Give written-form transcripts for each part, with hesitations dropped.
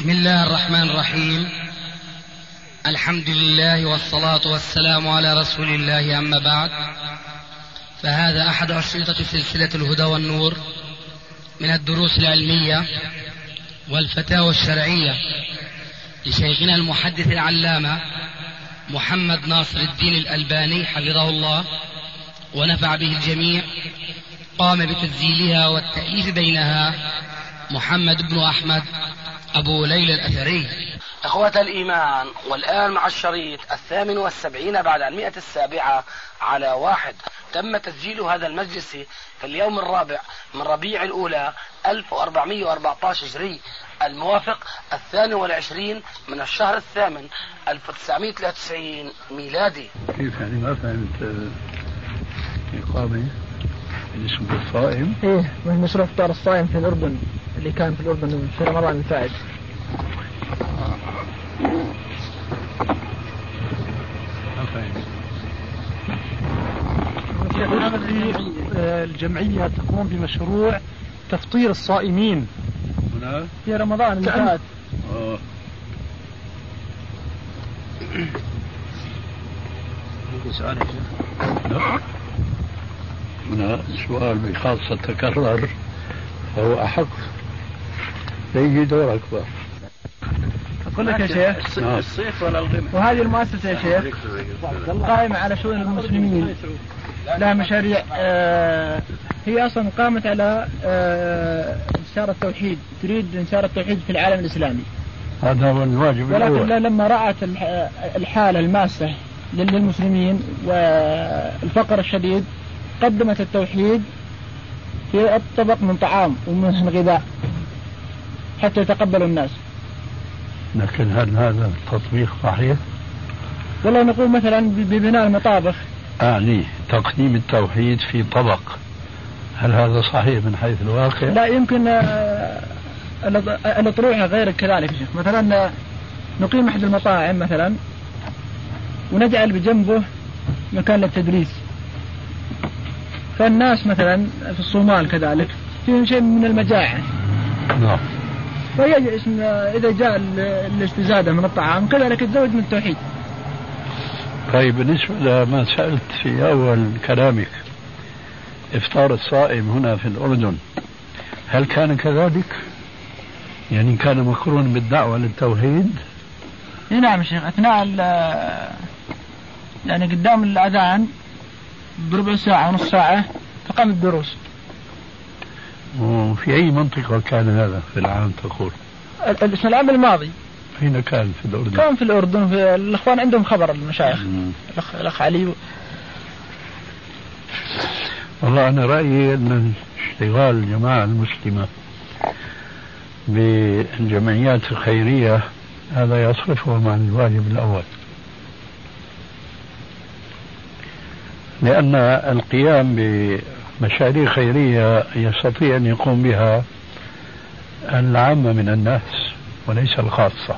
بسم الله الرحمن الرحيم. الحمد لله والصلاة والسلام على رسول الله، أما بعد، فهذا أحد أشرطة سلسلة الهدى والنور من الدروس العلمية والفتاوى الشرعية لشيخنا المحدث العلامة محمد ناصر الدين الألباني حفظه الله ونفع به الجميع. قام بتسجيلها والتأليف بينها محمد بن أحمد أبو ليلى الأثري. إخوة الإيمان، والآن مع الشريط 78 بعد 107 على 1. تم تسجيل هذا المجلس في اليوم الرابع من ربيع الأولى 1414 هجري، الموافق 22 من الشهر الثامن 1993 ميلادي. كيف يعني ما فهمت إقامة بالنسبة للصائم؟ إيه، مشروع فطار الصائم في الأردن اللي كان في الأردن في رمضان الفائت. الجمعية تقوم بمشروع تفطير الصائمين في رمضان اللي فات. هنا سؤال بخاصة تكرر فهو أحق. يجي دور أكبر. أقول لك يا شيخ، الصيف ولا الغنى. وهذه المؤسسة يا شيخ قائمة على شؤون المسلمين، لها مشاريع. هي أصلا قامت على انتشار التوحيد، تريد انتشار التوحيد في العالم الإسلامي. هذا هو الواجب ولكن الأول. لما رأت الحالة الماسة للمسلمين والفقر الشديد، قدمت التوحيد في الطبق من طعام ومن غذاء حتى يتقبل الناس. لكن هل هذا التطبيق صحيح؟ والله نقول مثلا ببناء المطابخ، أعني تقديم التوحيد في طبق، هل هذا صحيح من حيث الواقع؟ لا يمكن الأطروحة غير كذلك يا شيخ. مثلا نقيم أحد المطاعم مثلا ونجعل بجنبه مكان للتدريس، فالناس مثلا في الصومال كذلك فيهم شيء من المجاعة. نعم. إذا جاء الاستزادة من الطعام كذلك يتزوج من التوحيد. طيب، بالنسبة لما سألت في أول كلامك، إفطار الصائم هنا في الأردن، هل كان كذلك؟ يعني كان مقرون بالدعوة للتوحيد؟ نعم شيخ، أثناء يعني قدام الأذان بربع ساعة ونص ساعة تقام الدروس. وفي أي منطقة كان هذا في العام تقول؟ العام الماضي. أين كان في الأردن؟ كان في الأردن، في الأخوان عندهم خبر المشايخ. الأخ علي. والله أنا رأيي أن اشتغال الجماعة المسلمة بالجمعيات الخيرية هذا يصرفهم عن الواجب الأول، لأن القيام بمشاريع خيرية يستطيع أن يقوم بها العامة من الناس وليس الخاصة،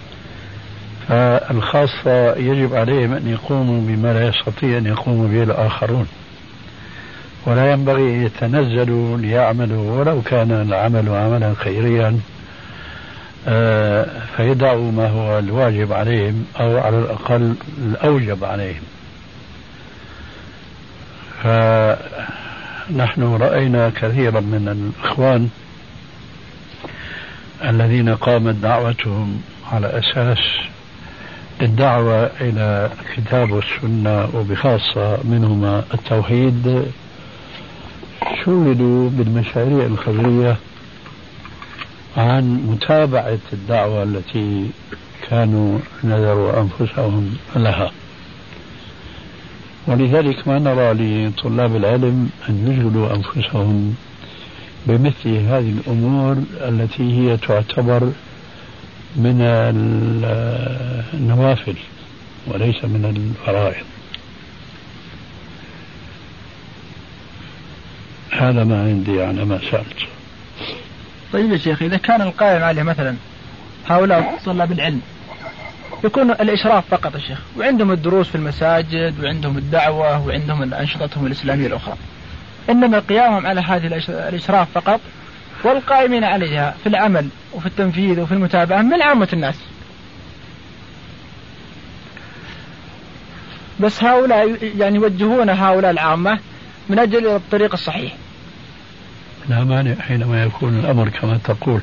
فالخاصة يجب عليهم أن يقوموا بما لا يستطيع أن يقوموا به الآخرون، ولا ينبغي أن يتنزلوا ليعملوا ولو كان العمل عملا خيريا فيدعوا ما هو الواجب عليهم أو على الأقل الأوجب عليهم. فنحن رأينا كثيرا من الإخوان الذين قامت دعوتهم على أساس الدعوة إلى الكتاب والسنة وبخاصة منهما التوحيد شغلوا بالمشاريع الخيرية عن متابعة الدعوة التي كانوا نذروا أنفسهم لها. ولذلك ما نرى لطلاب العلم أن يشغلوا أنفسهم بمثل هذه الأمور التي هي تعتبر من النوافل وليس من الفرائض. هذا ما عندي على ما سألت. طيب يا شيخ، إذا كان القائم عليه مثلا هؤلاء طلاب العلم يكون الإشراف فقط يا شيخ، وعندهم الدروس في المساجد وعندهم الدعوة وعندهم أنشطتهم الإسلامية الأخرى، إنما قيامهم على هذه الإشراف فقط والقائمين عليها في العمل وفي التنفيذ وفي المتابعة من عامة الناس. بس هؤلاء يعني يوجهون هؤلاء العامة من أجل الطريق الصحيح. لا مانع حينما يكون الأمر كما تقول،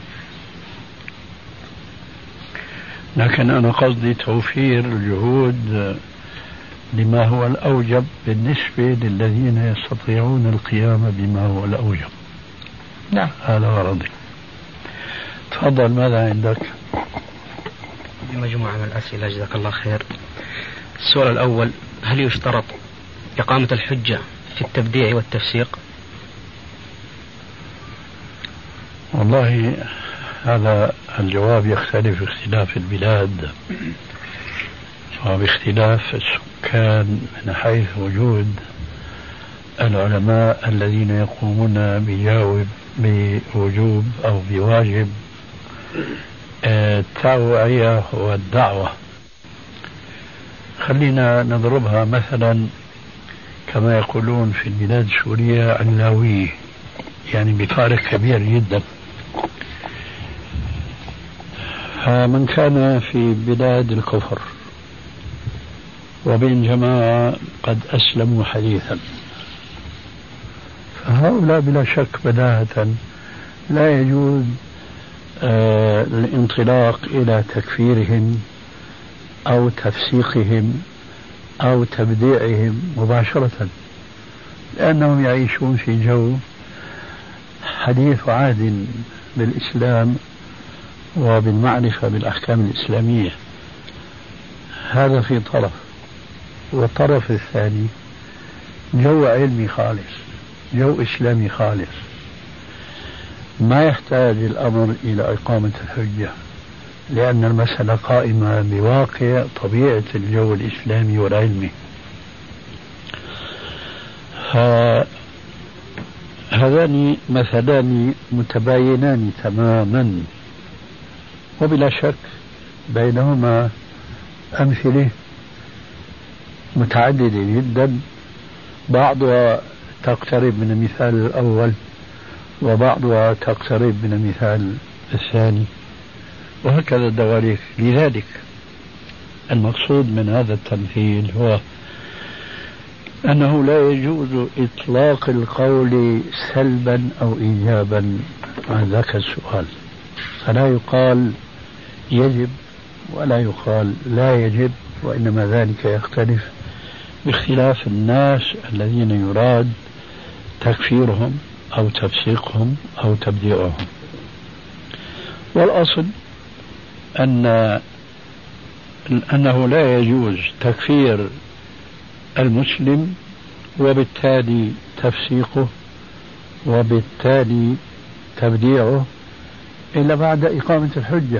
لكن أنا قصدي توفير الجهود لما هو الأوجب بالنسبة للذين يستطيعون القيام بما هو الأوجب. نعم هذا غرضي. تفضل، ماذا عندك؟ مجموعة من الأسئلة جزاك الله خير. السؤال الأول: هل يشترط إقامة الحجة في التبديع والتفسيق؟ والله هذا الجواب يختلف اختلاف البلاد وباختلاف السكان من حيث وجود العلماء الذين يقومون بوجوب أو بواجب التوعية والدعوة. خلينا نضربها مثلا كما يقولون في البلاد السورية علاوية، يعني بفارق كبير جدا. فمن كان في بلاد الكفر وبين جماعة قد أسلموا حديثا، فهؤلاء بلا شك بداهة لا يجوز الانطلاق إلى تكفيرهم أو تفسيقهم أو تبديعهم مباشرة، لأنهم يعيشون في جو حديث عهد بالإسلام وبالمعرفة بالأحكام الإسلامية. هذا في طرف، والطرف الثاني جو علمي خالص، جو إسلامي خالص، ما يحتاج الأمر إلى إقامة الحجة، لأن المسألة قائمة بواقع طبيعة الجو الإسلامي والعلمي. هذان مثلان متباينان تماما، وبلا شك بينهما أمثلة متعددة جدا، بعضها تقترب من المثال الأول وبعضها تقترب من المثال الثاني، وهكذا الدواليك. لذلك المقصود من هذا التمثيل هو أنه لا يجوز إطلاق القول سلبا أو إيجابا عن ذاك السؤال، فلا يقال يجب ولا يقال لا يجب، وإنما ذلك يختلف باختلاف الناس الذين يراد تكفيرهم أو تفسيقهم أو تبديعهم. والأصل أنه لا يجوز تكفير المسلم وبالتالي تفسيقه وبالتالي تبديعه إلا بعد إقامة الحجة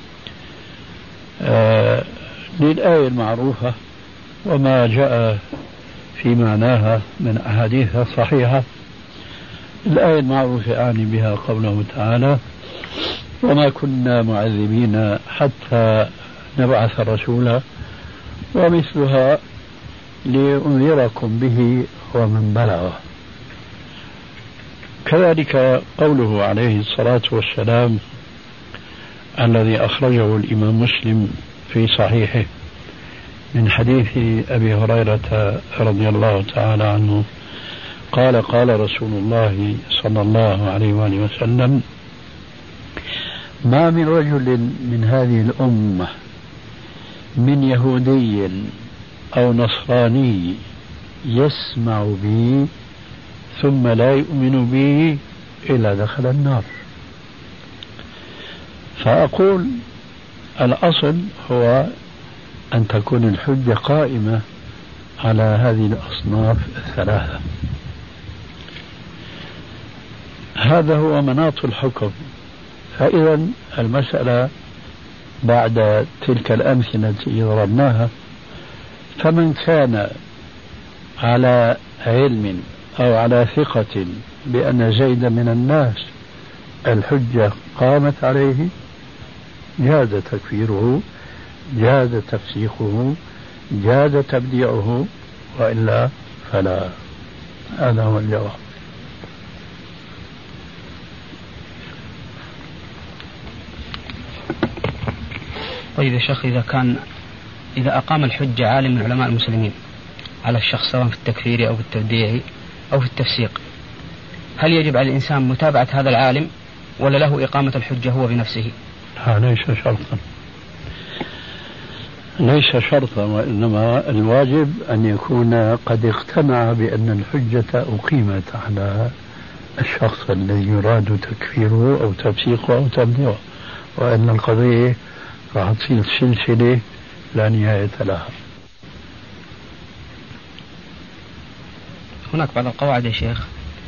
للآية المعروفة وما جاء في معناها من أحاديث صحيحة. الآية المعروفة أعني بها قوله تعالى: وما كنا معذبين حتى نبعث رسولا، ومثلها لأنذركم به ومن بلغ. كذلك قوله عليه الصلاة والسلام الذي أخرجه الإمام مسلم في صحيحه من حديث أبي هريرة رضي الله تعالى عنه قال: قال رسول الله صلى الله عليه وآله وسلم: ما من رجل من هذه الأمة من يهودي أو نصراني يسمع بي ثم لا يؤمن بي إلا دخل النار. فأقول الأصل هو أن تكون الحجة قائمة على هذه الأصناف الثلاثة. هذا هو مناط الحكم. فإذا المسألة بعد تلك الأمثلة التي ضربناها، فمن كان على علم أو على ثقة بأن زيد من الناس الحجة قامت عليه جاز تكفيره، جاز تفسيقه، جاز تبديعه، وإلا فلا. هذا هو الجواب. طيب يا شيخ، إذا أقام الحجة عالم من علماء المسلمين على الشخص سواء في التكفير أو في التبديع أو في التفسيق، هل يجب على الإنسان متابعة هذا العالم ولا له إقامة الحجة هو بنفسه؟ ليس شرطا، وإنما الواجب أن يكون قد اقتنع بأن الحجة أقيمت على الشخص الذي يراد تكفيره أو تفسيقه أو تبديعه، وأن القضية راح تصير سلسلة لا نهاية لها. هناك بعض القواعد يا شيخ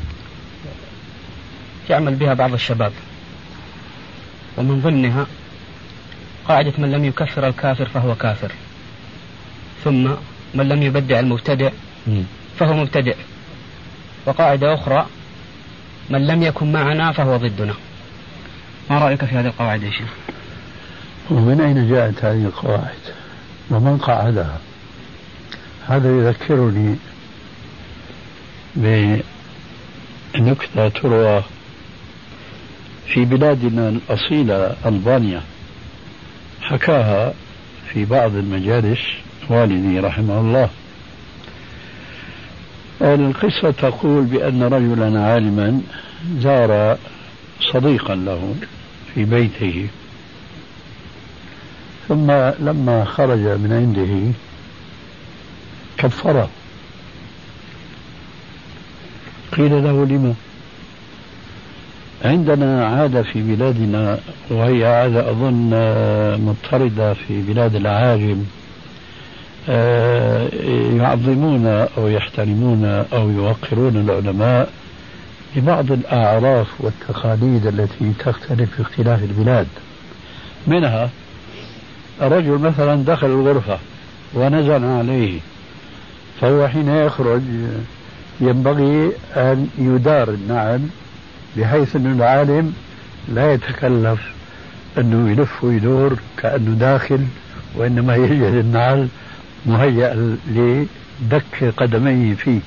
يعمل بها بعض الشباب، ومن ضمنها قاعدة من لم يكفر الكافر فهو كافر، ثم من لم يبدع المبتدع فهو مبتدع، وقاعدة أخرى من لم يكن معنا فهو ضدنا. ما رأيك في هذه القواعد يا شيخ؟ ومن أين جاءت هذه القواعد ومن قاعدها؟ هذا يذكرني بنكتة تروى في بلادنا الأصيلة ألبانيا، حكاها في بعض المجالس والدي رحمه الله. القصة تقول بأن رجلا عالما زار صديقا له في بيته، ثم لما خرج من عنده كفره. قيل له: لما؟ عندنا عادة في بلادنا، وهي عادة أظن مضطردة في بلاد العاجم، يعظمون أو يحترمون أو يوقرون العلماء ببعض الأعراف والتقاليد التي تختلف في اختلاف البلاد. منها الرجل مثلا دخل الغرفة ونزل عليه، فهو حين يخرج ينبغي أن يدار النعل بحيث أن العالم لا يتكلف أنه يلف ويدور كأنه داخل، وإنما يجد النعل مهيأ لدك قدميه فيه.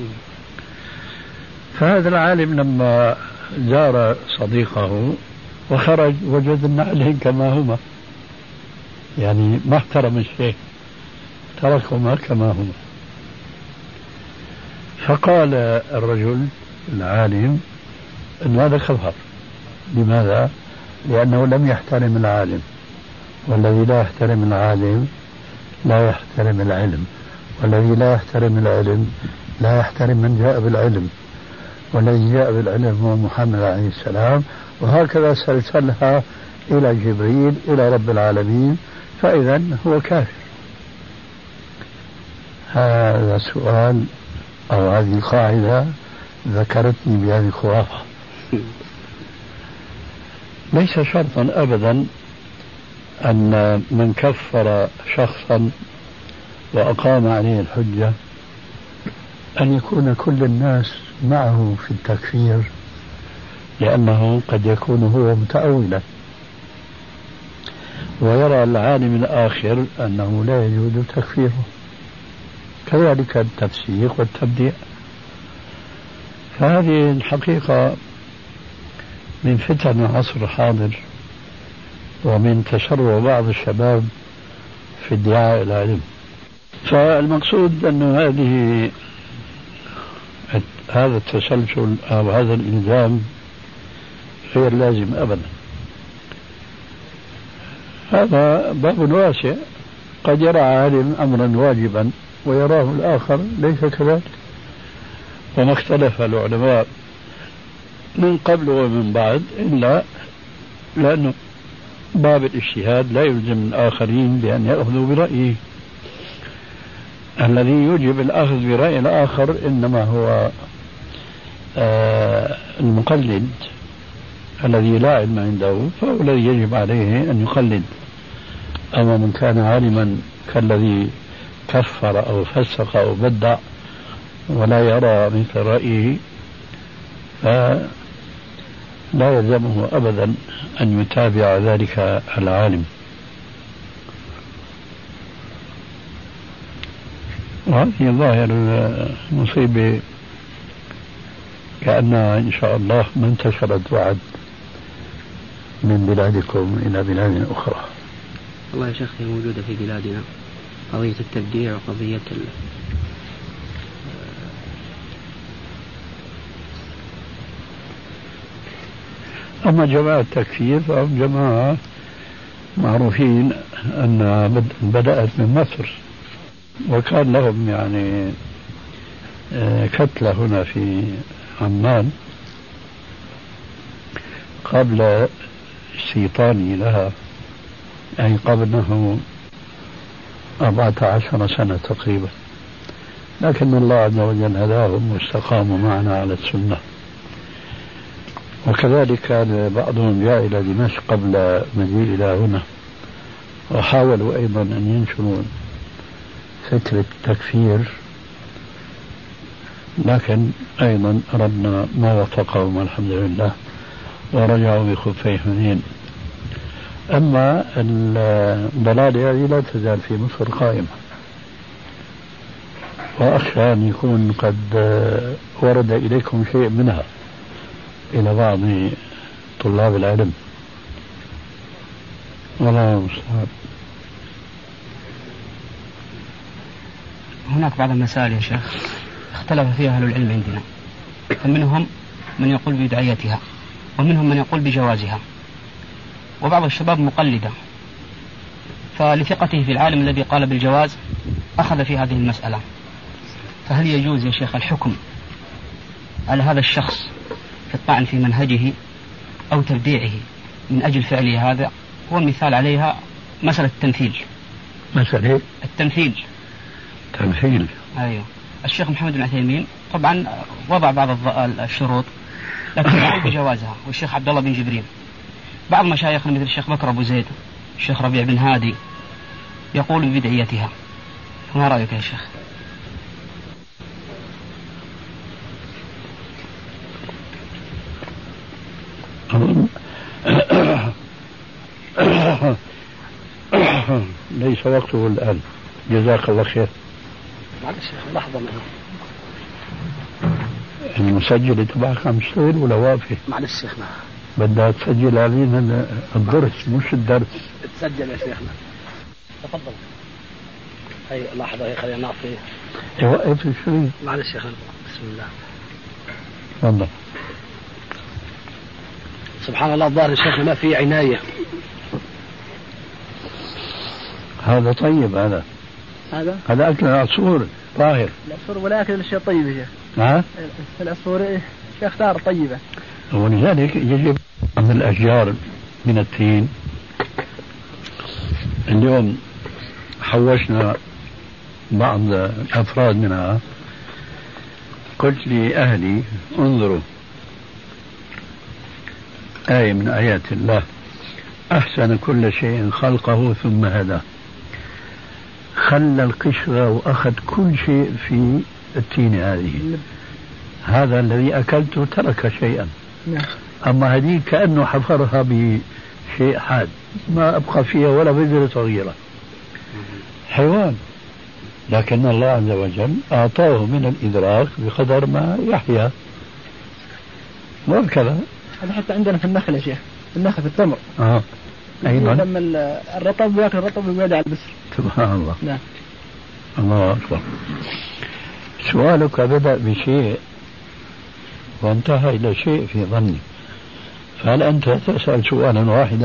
فهذا العالم لما زار صديقه وخرج وجد النعلين كما هما، يعني ما احترم الشيء، تركهما كما هما. فقال الرجل العالم أن هذا خطأ. لماذا؟ لأنه لم يحترم العالم، والذي لا يحترم العالم لا يحترم العلم، والذي لا يحترم العلم لا يحترم من جاء بالعلم، والذي جاء بالعلم هو محمد عليه السلام، وهكذا سلسلها إلى جبريل إلى رب العالمين، فإذا هو كافر. هذا سؤال أو هذه القاعدة ذكرتني بهذه الخرافة. ليس شرطا أبدا أن من كفر شخصا وأقام عليه الحجة أن يكون كل الناس معه في التكفير، لأنه قد يكون هو متأولا ويرى العالم الآخر أنه لا يجوز تكفيره، كذلك التفسيق والتبديع. فهذه الحقيقة من فتن العصر الحاضر، ومن تشرع بعض الشباب في ادعاء العلم. فالمقصود أن هذا التسلسل أو هذا الإلزام غير لازم أبدا. هذا باب واسع، قد يرى عالم أمرا واجبا ويراه الآخر ليس كذلك. وما اختلف العلماء من قبل ومن بعد إلا لأنه باب الاجتهاد لا يلزم الآخرين بأن يأخذوا برأيه. الذي يوجب الأخذ برأي الآخر إنما هو المقلد الذي لا علم عنده، فهو الذي يجب عليه أن يقلد. أما من كان عالما كالذي كفر أو فسق أو بدع ولا يرى مثل رأيه، فلا يلزمه أبدا أن يتابع ذلك العالم. وهذه ظاهر المصيبة كأنها إن شاء الله ما انتشرت بعد من بلادكم إلى بلاد أخرى. والله يا شيخ هي موجودة في بلادنا قضية التبديع وقضية أما جماعة التكفير فهم جماعة معروفين أن بدأت من مصر، وكان لهم يعني كتلة هنا في عمان قبل استيطاني لها، يعني قبله 14 سنة تقريبا، لكن الله عز وجل هداهم واستقاموا معنا على السنة. وكذلك كان بعضهم جاء إلى دمشق قبل مجيء إلى هنا، وحاولوا أيضا أن ينشروا فكرة التكفير، لكن أيضا ربنا ما وفقهم الحمد لله ورجعوا بخفي حنين. أما الضلالة هذه لا تزال في مصر قائمة، وأخشى أن يكون قد ورد إليكم شيء منها إلى بعض طلاب العلم، والله المستعان. هناك بعض المسائل يا شيخ اختلف فيها أهل العلم عندنا، فمنهم من يقول ببدعيتها ومنهم من يقول بجوازها، وبعض الشباب مقلدة، فلثقته في العالم الذي قال بالجواز أخذ في هذه المسألة. فهل يجوز يا شيخ الحكم على هذا الشخص في الطعن في منهجه أو تبديعه من أجل فعله هذا؟ هو مثال عليها مسألة التمثيل. مسألة التمثيل. تمثيل. أيوه. الشيخ محمد بن عثيمين طبعا وضع بعض الشروط لكن يقول بجوازها، والشيخ عبد الله بن جبريل. بعض مشايخنا مثل الشيخ بكر أبو زيد، الشيخ ربيع بن هادي يقول ببدعيتها. ما رأيك يا شيخ؟ ليس وقته الآن، جزاك الله خير. معلش لحظة معي. المسجل تبعك عم يشتغل ولا واقفة؟ معلش شيخنا بدها تسجل علينا الدرس مش الدرس. تسجل يا شيخنا. تفضل. هي لحظة هي خلينا نعطي. يوقف الشريط. معلش شيخنا. بسم الله. تفضل. سبحان الله الظاهر شيخنا ما في عناية. هذا طيب، هذا أكل العصفور طاهر. العصفور ولا أكل الشيء طيب يا شيخ. ها؟ العصفور يختار طيبة. ولذلك يجب من الأشجار من التين. اليوم حوشنا بعض الأفراد منها، قلت لأهلي انظروا آية من آيات الله: أحسن كل شيء خلقه ثم هدى. خلى القشرة وأخذ كل شيء في التين هذه. هذا الذي أكلته ترك شيئا، أما هذه كأنه حفرها بشيء حاد، ما أبقى فيها ولا بذرة صغيرة. حيوان، لكن الله عز وجل أعطاه من الإدراك بقدر ما يحيا، وهكذا. هذا حتى عندنا في النخل يا شيخ، في النخل في التمر. أيضا لما الرطب يأكل الرطب ويقعد على البسر. سبحان الله. نعم. الله أكبر. سؤالك بدأ بشيء وانتهى إلى شيء في ظني، فهل أنت تسأل سؤالا واحدا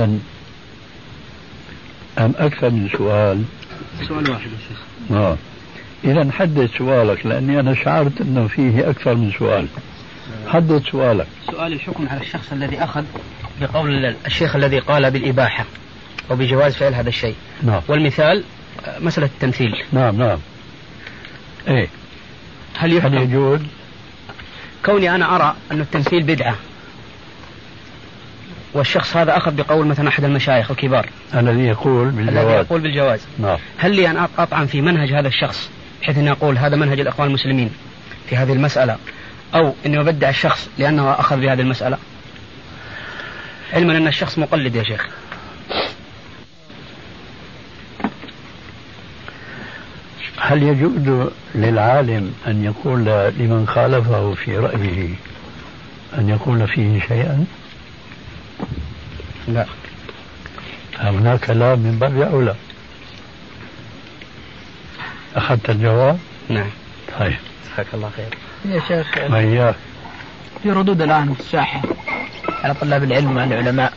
أم أكثر من سؤال؟ سؤال واحد يا شيخ. إذا حدد سؤالك، لأني أنا شعرت أنه فيه أكثر من سؤال. حدد سؤالك. سؤال الحكم على الشخص الذي أخذ بقول الشيخ الذي قال بالإباحة أو بجواز فعل هذا الشيء. نعم. والمثال مسألة التمثيل. نعم. إيه. هل يجوز؟ كوني أنا أرى أن التمثيل بدعة، والشخص هذا أخذ بقول مثلا أحد المشايخ الكبار الذي يقول بالجواز. نعم. هل لي أن أطعن في منهج هذا الشخص بحيث أن أقول هذا منهج الإخوان المسلمين في هذه المسألة، أو أني أبدع الشخص لأنه أخذ بهذه المسألة، علما أن الشخص مقلد يا شيخ؟ هل يجوز للعالم أن يقول لمن خالفه في رأيه أن يقول فيه شيئا؟ لا. هناك لا من باب أولى. أخذت الجواب؟ نعم. طيب جزاك الله خير. يا شيخ وإياك. في ردود الآن الساحة على طلاب العلم وعلى العلماء،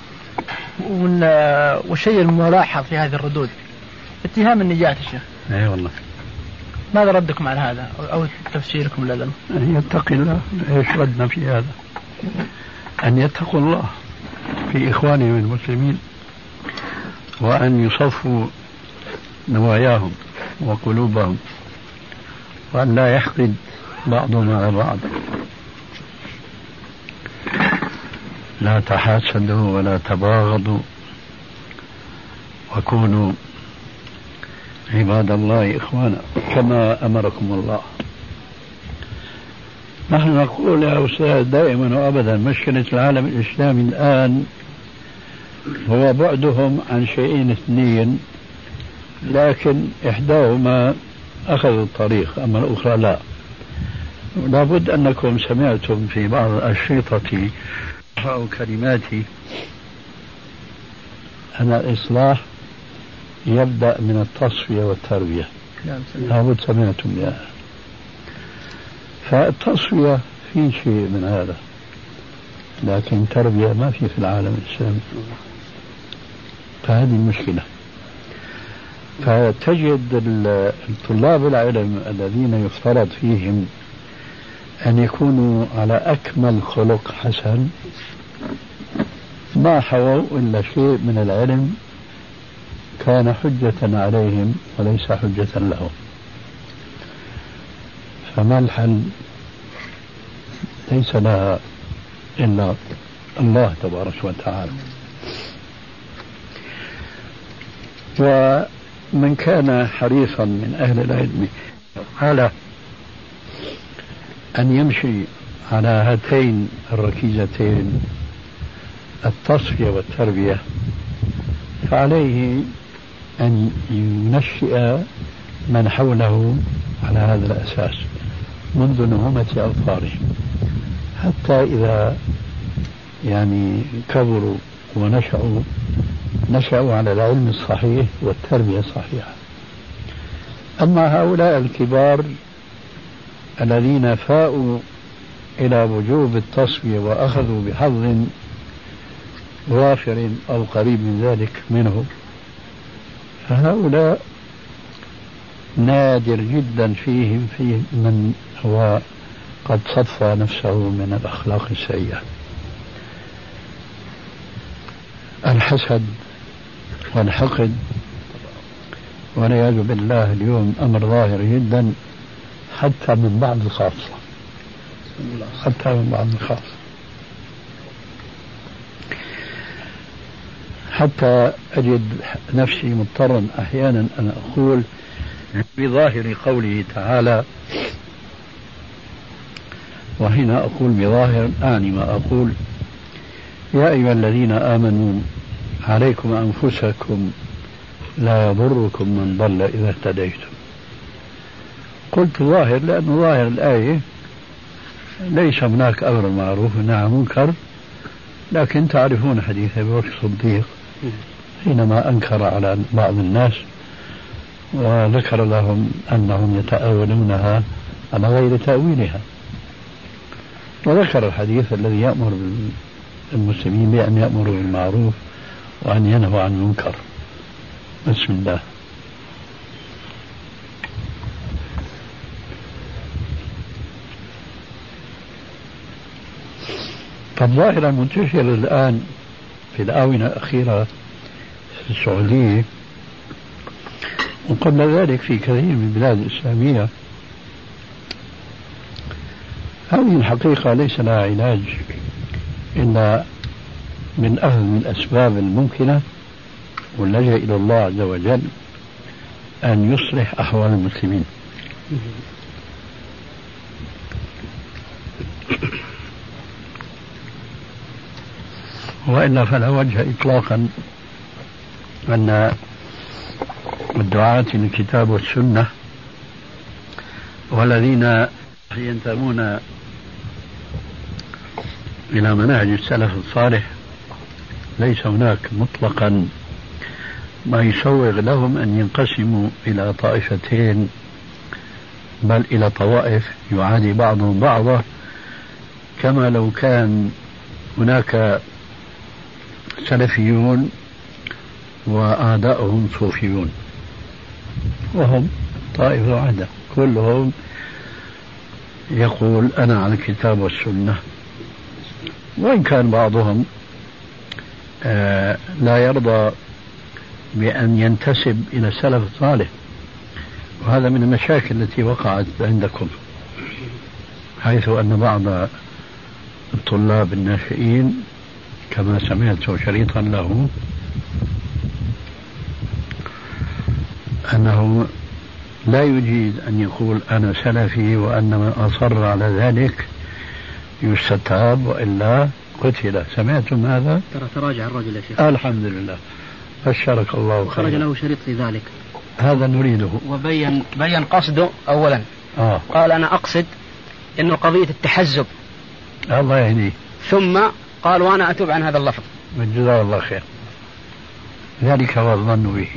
والشيء الملاحظ في هذه الردود اتهام النجاة يا شيخ. اي والله. ماذا ردكم على هذا أو تفسيركم لذا؟ أن يتقي الله. ايش ردنا في هذا؟ أن يتقوا الله في إخوانهم المسلمين، وأن يصفوا نواياهم وقلوبهم، وأن لا يحقد بعضهم على بعض. لا تحاسدوا ولا تباغضوا، وكونوا عباد الله إخوانا كما أمركم الله. نحن نقول يا أستاذ دائما وأبدا مشكلة العالم الإسلامي الآن هو بعدهم عن شيئين اثنين، لكن إحداهما أخذوا الطريق أما الأخرى لا. لابد أنكم سمعتم في بعض أشرطتي أو كلماتي أن الإصلاح يبدأ من التصفية والتربية. لابد سمعتم بها. فالتصفية في شيء من هذا، لكن تربية ما في العالم الإسلامي. فهذه المشكلة. فتجد الطلاب العلم الذين يفترض فيهم أن يكونوا على أكمل خلق حسن ما حووا إلا شيء من العلم كان حجة عليهم وليس حجة لهم. فما الحل؟ ليس لها إلا الله تبارك وتعالى. ومن كان حريصا من أهل العلم على أن يمشي على هاتين الركيزتين التصفية والتربية فعليه أن ينشئ من حوله على هذا الأساس منذ نعومة أظفارهم، حتى إذا كبروا ونشأوا على العلم الصحيح والتربية الصحيحة. أما هؤلاء الكبار الذين فاءوا إلى وجوب التصفية وأخذوا بحظ وافر أو قريب من ذلك منه، فهؤلاء نادر جدا فيهم من هو قد صفى نفسه من الأخلاق السيئة. الحسد والحقد والعياذ بالله اليوم أمر ظاهر جدا حتى من بعض الخاصة، حتى أجد نفسي مضطرا أحيانا أن أقول بظاهر قوله تعالى، وهنا أقول بظاهر أعني ما أقول: يا أيها الذين آمنوا عليكم أنفسكم لا يضركم من ضل إذا اهتديتم. قلت ظاهر لأن ظاهر الآية ليس هناك أمر معروف ونهي عن منكر، لكن تعرفون حديث أبي بكر الصديق حينما أنكر على بعض الناس وذكر لهم أنهم يتأولونها على غير تأويلها، وذكر الحديث الذي يأمر المسلمين بأن يأمروا بالمعروف وأن ينهوا عن المنكر. بسم الله. فالظاهرة المنتشرة الآن في الآونة الأخيرة في السعودية وقبل ذلك في كثير من البلاد الإسلامية، هذه الحقيقة ليس لها علاج إلا من أهم الأسباب الممكنة واللجأ إلى الله عز وجل أن يصلح أحوال المسلمين. وإلا فلا وجه إطلاقا أن الدعاة للكتاب والسنة والذين ينتمون إلى منهج السلف الصالح ليس هناك مطلقا ما يسوغ لهم أن ينقسموا إلى طائفتين بل إلى طوائف يعادي بعضهم بعضا، كما لو كان هناك سلفيون وأعداؤهم صوفيون، وهم طائفة واحدة كلهم يقول أنا على الكتاب والسنة، وإن كان بعضهم لا يرضى بأن ينتسب إلى السلف الصالح. وهذا من المشاكل التي وقعت عندكم، حيث أن بعض الطلاب الناشئين كما سمعت شريطا له أنه لا يجيد أن يقول أنا سلفي، وأن من أصر على ذلك يستتاب وإلا قتل. سمعتم هذا؟ ترى تراجع الرجل يا شيخ. الحمد لله، بشرك الله خيرا. خرج له شريط في ذلك، هذا نريده. وبين قصده أولا. قال أنا أقصد إنه قضية التحزب. الله يهديه. ثم قال وأنا أتوب عن هذا اللفظ. جزاه الله خير. ذلك هو الظن به.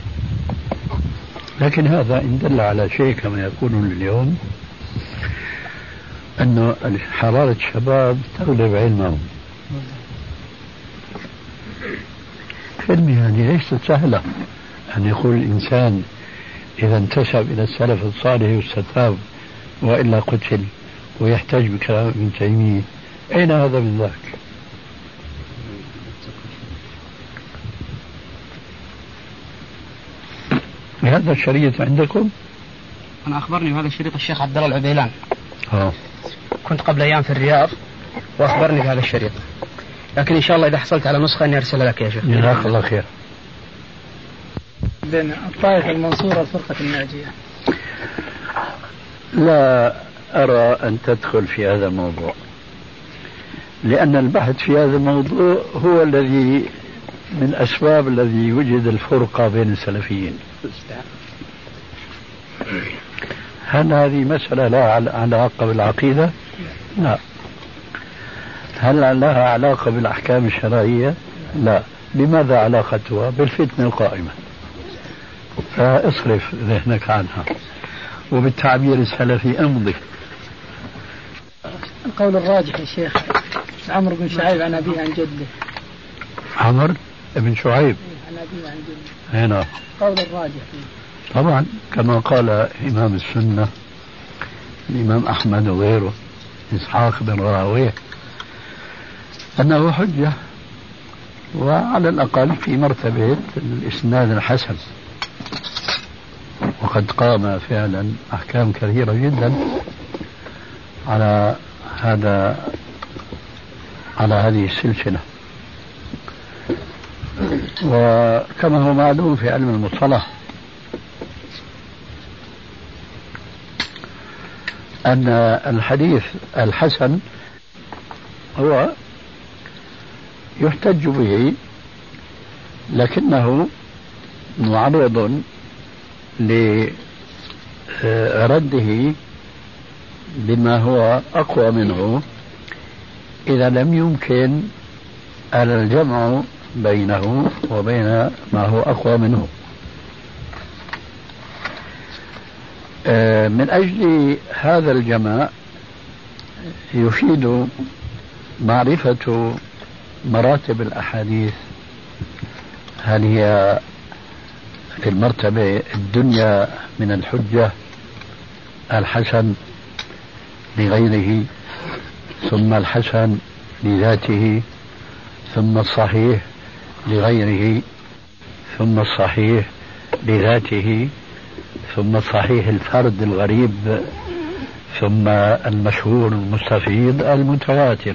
لكن هذا إن دل على شيء كما يقولون اليوم، أنه حرارة الشباب تغلب علمهم. كلمة هذه ليست سهلة، أن يقول الإنسان إذا انتسب إلى السلف الصالح يستتاب وإلا قتل، ويحتاج بكلام ابن تيمية. أين هذا من ذاك؟ هذا الشريط عندكم؟ أنا أخبرني بهذا الشريط الشيخ عبد الله العبيلان. كنت قبل أيام في الرياض وأخبرني بهذا الشريط، لكن إن شاء الله إذا حصلت على نسخة أني أرسلها لك يا شيخ. جزاك الله خير. بين الطائفة المنصورة والفرقة الناجية، لا أرى أن تدخل في هذا الموضوع، لأن البحث في هذا الموضوع هو الذي من أسباب الذي يوجد الفرقة بين السلفيين. هل هذه مسألة لها علاقة بالعقيدة؟ لا. هل لها علاقة بالأحكام الشرعية؟ لا. بماذا علاقتها؟ بالفتنة القائمة، فاصرف ذهنك عنها، وبالتعبير السلفي امضي. القول الراجح يا شيخ عمرو بن شعيب عن أبيه عن جده. عمرو بن شعيب عن أبيه عن جده. هنا قول الراجح طبعا كما قال إمام السنة الإمام أحمد وغيره إسحاق بن راهويه أنه حجة، وعلى الأقل في مرتبة الإسناد الحسن، وقد قام فعلا أحكام كثيرة جدا على هذه السلسلة. وكما هو معلوم في علم المصطلح أن الحديث الحسن هو يحتج به، لكنه معرض لرده بما هو أقوى منه إذا لم يمكن الجمع بينه وبين ما هو أقوى منه. من أجل هذا الجمع يفيد معرفة مراتب الأحاديث، هل هي في المرتبة الدنيا من الحجة الحسن لغيره، ثم الحسن لذاته، ثم الصحيح لغيره، ثم الصحيح لذاته، ثم صحيح الفرد الغريب، ثم المشهور المستفيض المتواتر.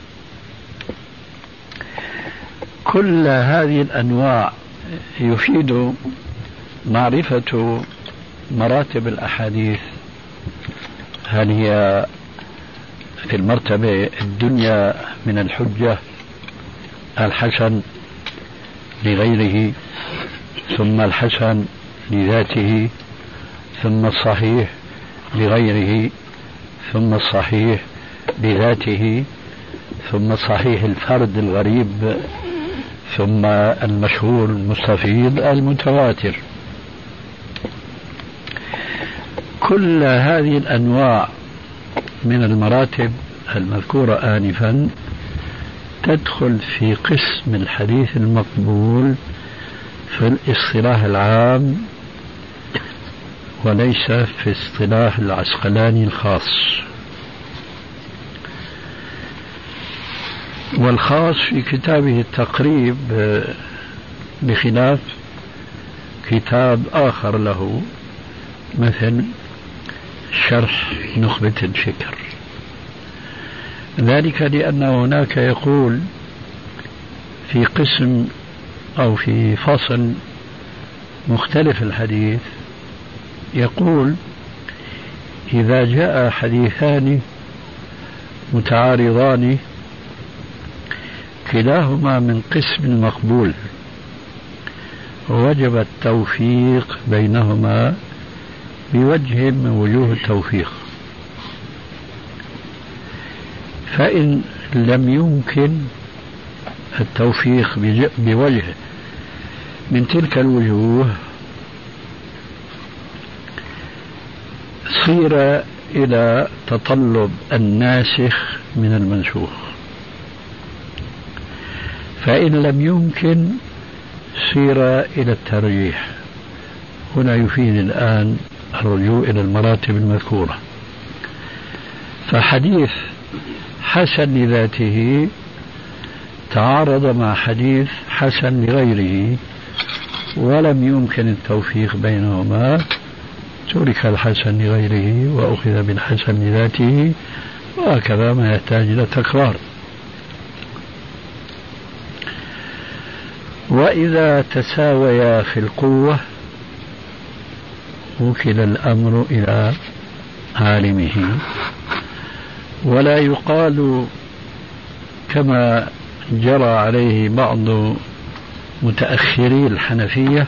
كل هذه الأنواع يفيد معرفة مراتب الأحاديث، هل هي في المرتبة الدنيا من الحجة الحسن لغيره، ثم الحسن لذاته، ثم الصحيح لغيره، ثم الصحيح لذاته، ثم صحيح الفرد الغريب، ثم المشهور المستفيض المتواتر. كل هذه الأنواع من المراتب المذكورة آنفا تدخل في قسم الحديث المقبول في الاصطلاح العام وليس في اصطلاح العسقلاني الخاص. والخاص في كتابه التقريب بخلاف كتاب آخر له مثل شرح نخبة الفكر، ذلك لأن هناك يقول في قسم أو في فصل مختلف الحديث، يقول إذا جاء حديثان متعارضان كلاهما من قسم مقبول وجب التوفيق بينهما بوجه من وجوه التوفيق، فإن لم يمكن التوفيق بوجه من تلك الوجوه صير إلى تطلب الناسخ من المنسوخ، فإن لم يمكن صير إلى الترجيح. هنا يفيد الآن الرجوع إلى المراتب المذكورة. فحديث حسن لذاته تعارض مع حديث حسن لغيره ولم يمكن التوفيق بينهما، ترك الحسن لغيره وأخذ بالحسن لذاته، وهكذا ما يحتاج إلى تكرار. وإذا تساويا في القوة وكل الأمر إلى عالمه، ولا يقال كما جرى عليه بعض متأخري الحنفية،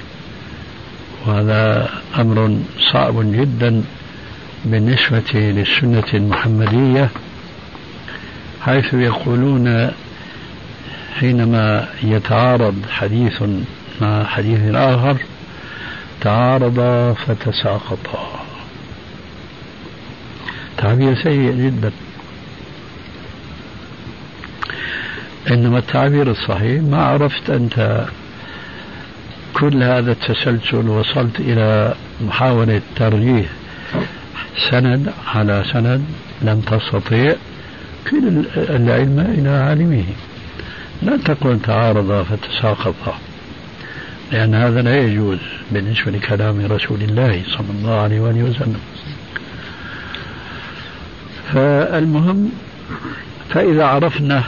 وهذا أمر صعب جدا بالنسبة للسنة المحمدية، حيث يقولون حينما يتعارض حديث مع حديث آخر تعارضا فتساقطا. تعبير سيء جدا، إنما التعبير الصحيح ما عرفت أنت كل هذا التسلسل وصلت إلى محاولة ترجيح سند على سند، لم تستطيع، كل العلم إلى عالمه. لا تقل تعارضا فتساقطا، لأن هذا لا يجوز بالنسبة لكلام رسول الله صلى الله عليه وآله وسلم. فالمهم، فإذا عرفنا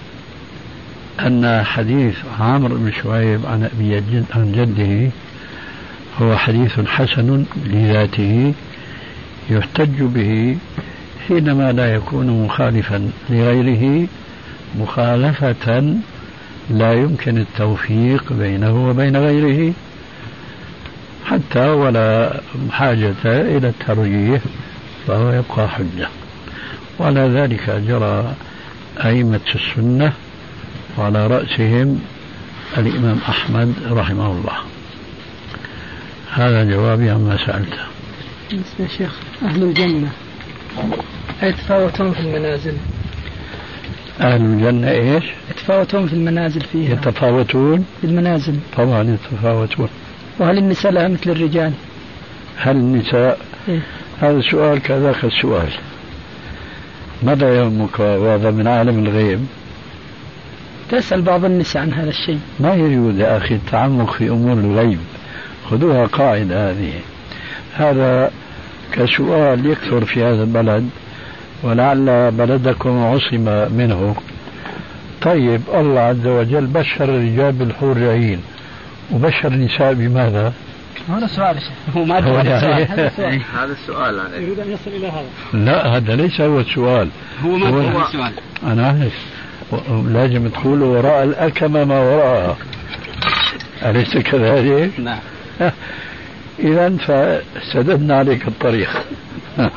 أن حديث عمرو بن شعيب عن أبي عن جده هو حديث حسن لذاته يحتج به حينما لا يكون مخالفا لغيره مخالفة لا يمكن التوفيق بينه وبين غيره حتى ولا حاجة إلى الترجيح، فهو يبقى حجة. وعلى ذلك جرى أئمة السنة وعلى رأسهم الإمام أحمد رحمه الله. هذا جوابي عما سألته. يا شيخ، أهل الجنة يتفاوتون في المنازل؟ أهل الجنة إيش؟ يتفاوتون في المنازل فيها. يتفاوتون في المنازل؟ طبعا يتفاوتون. وهل النساء لها مثل الرجال؟ هل النساء؟ إيه؟ هذا السؤال كذاك السؤال. ماذا يهمك وهذا من عالم الغيب؟ تسأل بعض النساء عن هذا الشيء. ما يجوز يا أخي التعمق في أمور الغيب، خذوها قاعدة هذه. هذا كسؤال يكثر في هذا البلد، ولعل بلدكم عصم منه. طيب، الله عز وجل بشر الرجال بالحور العين وبشر النساء بماذا؟ هذا سؤال هو ما هو يعني هذا السؤال يريد أن يصل إلى هذا. لا، هذا ليس هو السؤال. هو ما هو السؤال. أنا أعرف، لازم تقول وراء الأكمة ما وراءها، أليس كذلك؟ نعم. إذا فسددنا عليك الطريق.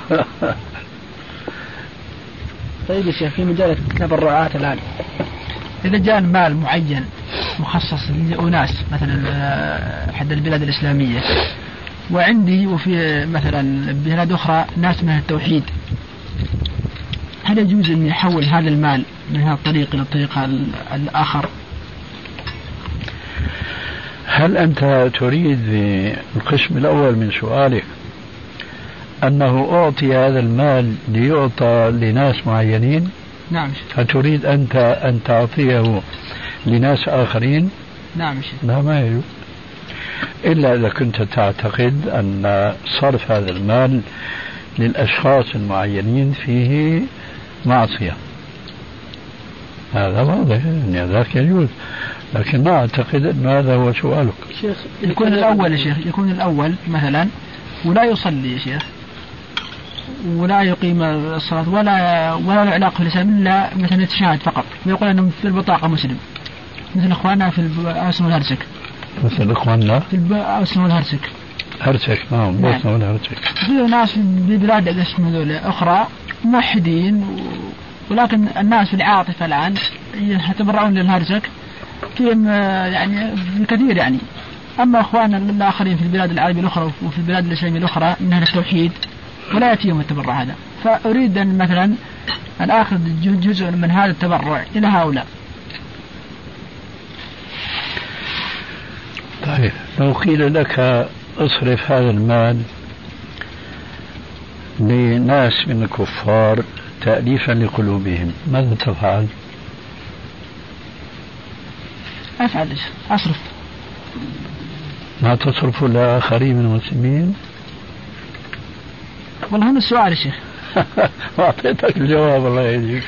طيب يا شيخ، في مجال التبرعات الآن إذا جاء مال معين مخصص لأناس مثلا أحد البلاد الإسلامية، وعندي وفي مثلا بلاد أخرى ناس من التوحيد، هل يجوز أن يحول هذا المال من هذا الطريق إلى الطريق الآخر؟ هل أنت تريد بالقسم الأول من سؤالك أنه أعطي هذا المال ليعطى لناس معينين؟ نعم. هل تريد أنت أن تعطيه لناس آخرين؟ نعم. لا، ما يجوز، إلا إذا كنت تعتقد أن صرف هذا المال للأشخاص المعينين فيه معصية، هذا واضح يعني ذاك يجوز، لكن ما أعتقد أن هذا هو سؤالك. شيخ يكون الأول يا شيخ، يكون الأول مثلا ولا يصلي يا شيخ ولا يقيم الصلاة ولا علاقة بالإسلام إلا مثلا يتشاهد فقط، ويقول أنه في البطاقة مسلم، مثل إخواننا في الأسن والهرسك. مثل إخواننا في الأسن والهرسك. هرسك، نعم، بوسنة والهرسك. في ناس في بلاد أخرى موحدين، ولكن الناس في العاطفة الآن يتبرعون للهرسك فيهم يعني كثير يعني. أما أخواننا الآخرين في البلاد العربية الأخرى وفي البلاد الإسلامية الأخرى من أهل التوحيد ولا يأتيهم التبرع هذا، فأريد أن مثلا أن آخذ جزء من هذا التبرع إلى هؤلاء. طيب لو قيل لك اصرف هذا المال لناس من الكفار تأليفا لقلوبهم، ماذا تفعل؟ أفعل، أصرف. ما تصرف لآخرين من المسلمين؟ والله هذا السؤال يا شيخ. أعطيتك الجواب، الله يهديك.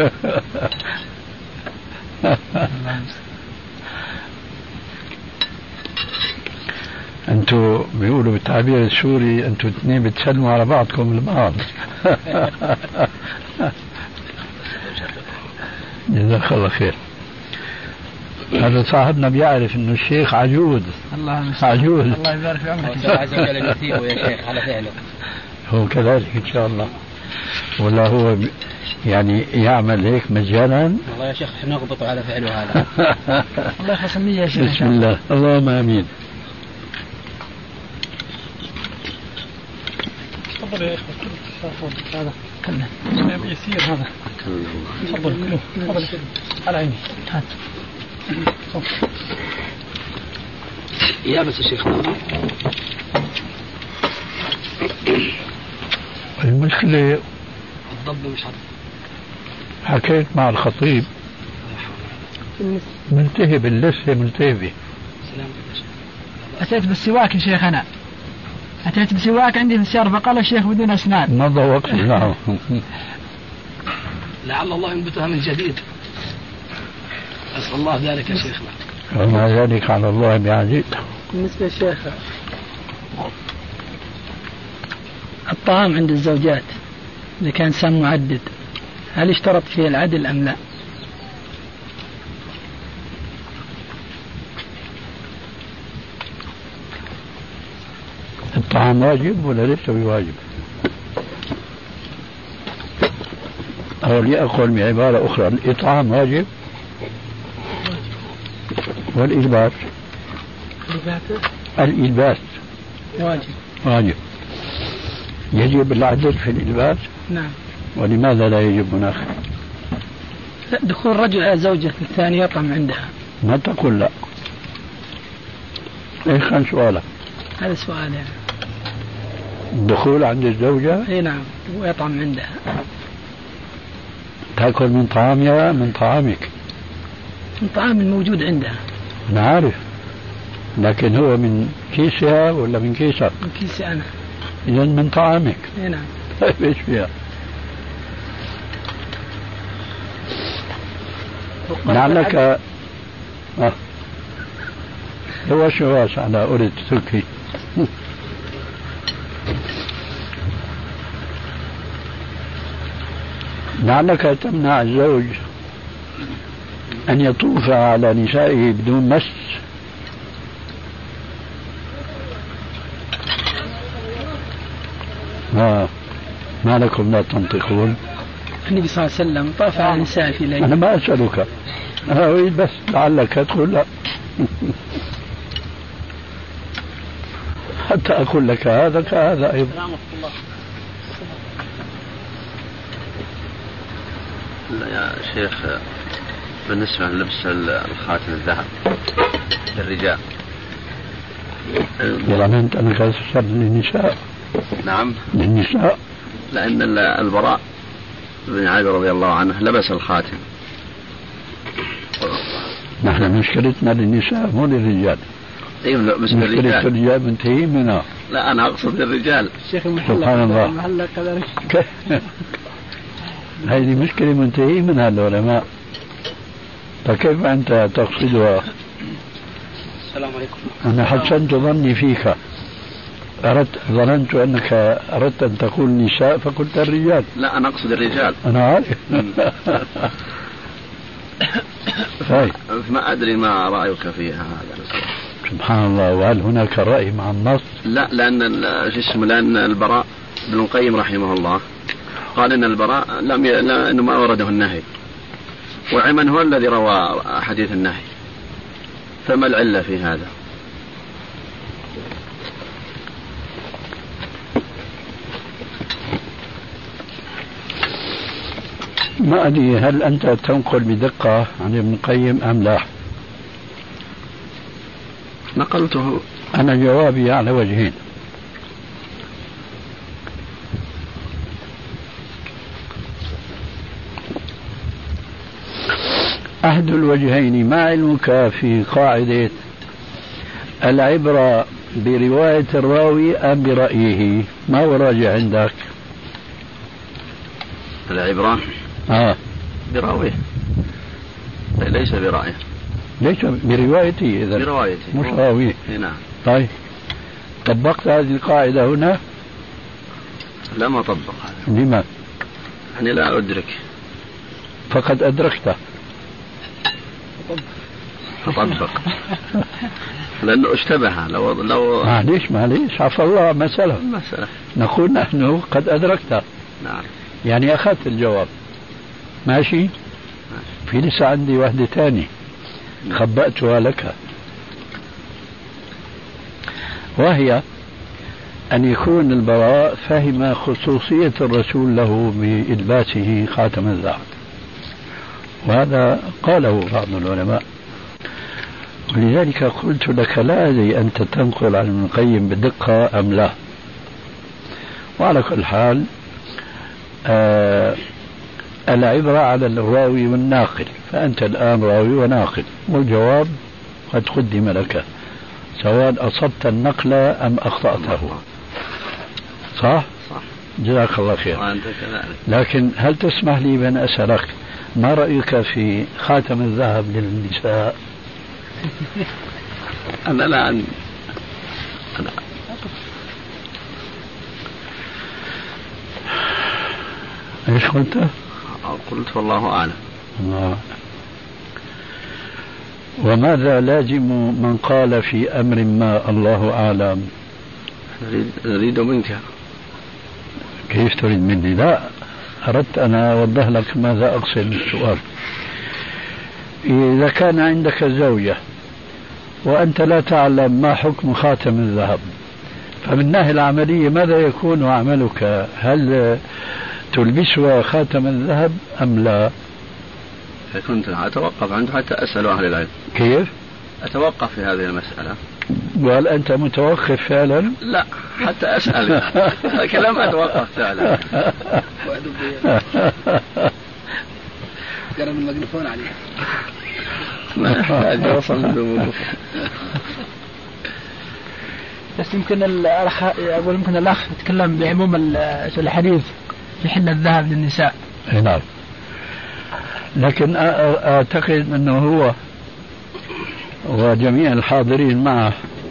أنتوا بيقولوا بالتعبير السوري أنتوا اثنين بتسلموا على بعضكم البعض. جزاك الله خير. هذا صاحبنا بيعرف انه الشيخ عجوز. الله عجوز. الله يبارك في عمرك. الله عز وجل يثيبه يا شيخ على فعله. هو كذلك ان شاء الله، ولا هو يعني يعمل هيك مجانا؟ والله يا شيخ نغبط على فعله هذا. الله يخلص مني يا شيخ. بسم الله، اللهم امين. تفضل يا اخوة. هذا كله يسير هذا. تفضل كله. تفضل على عيني. هات. يا بس الشيخ. المشكلة الضب مش عارف. حكيت مع الخطيب ملتهب اللثة ملتهبة. أتيت بالسواك يا شيخ، أنا أتيت بسواك عندي في السيارة فقال الشيخ بدون أسنان. مضى وقت. نعم. لعل الله ينبتها من جديد، أسأل الله ذلك يا شيخنا. وما ذلك على الله بعزيز. بالنسبة للشيخ الطعام عند الزوجات إذا كان إنسان معدد هل اشترط فيه العدل أم لا؟ الطعام واجب ولا ليس بواجب؟ أو لأقول بعبارة أخرى، الإطعام واجب والإلباس؟ الإلباس واجب. يجب العدل في الإلباس؟ نعم. ولماذا لا يجب هناك؟ لا، دخول رجل على زوجة الثانية يطعم عندها. ما تقول لا. ايش كان سؤالك؟ هذا سؤال يعني. الدخول عند الزوجة؟ اي نعم، ويطعم عندها. تأكل من طعامها من طعامك؟ من طعام الموجود عندها. أنا عارف، لكن هو من كيسها ولا من كيسك؟ من كيسي أنا. إذا من طعامك. اي نعم. طيب ايش فيها؟ لعلك هو شواش على أريد تركي. لعلك تمنع الزوج أن يطوف على نسائه بدون مس. ما لكم لا تنطقون؟ النبي صلى الله عليه وسلم طاف على النساء في ليلة. أنا ما أسألك، أنا أريد بس لعلك تقول لا حتى أقول لك هذا كهذا أيضا. لا يا شيخ، بالنسبة للبس الخاتم الذهب للرجال ظننت أنك تسأل للنساء. نعم للنساء، لأن البراء بن عازب رضي الله عنه لبس الخاتم. نحن مشكلتنا للنساء مو للرجال. ايوه بس مشكلة الرجال منتهين منها. لا أنا أقصد للرجال. الشيخ سبحان الله. هذه مشكلة منتهين منها العلماء، فكيف أنت تقصدها؟ السلام عليكم. أنا حسنت ظني فيك، ظننت أنك أردت أن تقول النساء فقلت الرجال. لا أنا أقصد الرجال. أنا عارف. طيب ما أدري ما رأيك فيها هذا. سبحان الله. وهل هناك رأي مع النص؟ لا، لأن البراء بن القيم رحمه الله قال إن البراء إنه ما ورده النهي، وعمن هو الذي روى حديث النهي، فما العلة في هذا؟ ما أدري هل أنت تنقل بدقة عن ابن القيم أم لا؟ نقلته. أنا جوابي على وجهين. أحد الوجهين: ما علمك في قاعدة العبرة برواية الراوي أم برأيه؟ ما هو راجع عندك؟ العبرة براويه ليس برأيه. ليس بروايتي إذا؟ بروايتي مش راويه. نعم. طيب طبقت هذه القاعدة هنا؟ لا ما طبق هذا. لما؟ يعني لا أدرك. فقد أدركته. تطبق. لأنه اشتبه. لو معليش عفى الله. مسألة نقول نحن قد أدركته. نعم. يعني أخذت الجواب. ماشي. في لسه عندي واحدة تانية خبأتها لك، وهي أن يكون البراء فهم خصوصية الرسول له بإلباسه خاتم الذهب، وهذا قاله بعض العلماء. ولذلك قلت لك لا أدري أنت تنقل عن ابن القيم بدقة أم لا. وعلى كل حال العبرة على الراوي والناقل، فأنت الآن راوي وناقل، والجواب قد قدم لك سواء أصبت النقل أم أخطأته. صح؟ جزاك الله خير. لكن هل تسمح لي بأن أسألك ما رأيك في خاتم الذهب للنساء؟ أنا لا ايش قلت؟ قلت والله أعلم. وماذا لازم من قال في أمر ما الله أعلم؟ نريد منك. كيف تريد مني؟ لا، أردت أن أوضح لك ماذا أقصد بالسؤال. إذا كان عندك زوجة وأنت لا تعلم ما حكم خاتم الذهب، فمن الناحية العملية ماذا يكون عملك؟ هل تلبسها خاتم الذهب أم لا؟ كنت أتوقف عنده حتى أسأل أهل العلم. كيف؟ أتوقف في هذه المسألة. وهل أنت متوقف فعلا؟ لا، حتى أسأل. هذا كلام أتوقف فعلا. قرب الميكروفون عليه. بس يمكن الأخ يتكلم بعموم الحديث في حل الذهب للنساء. نعم. لكن أعتقد أنه هو وجميع الحاضرين معه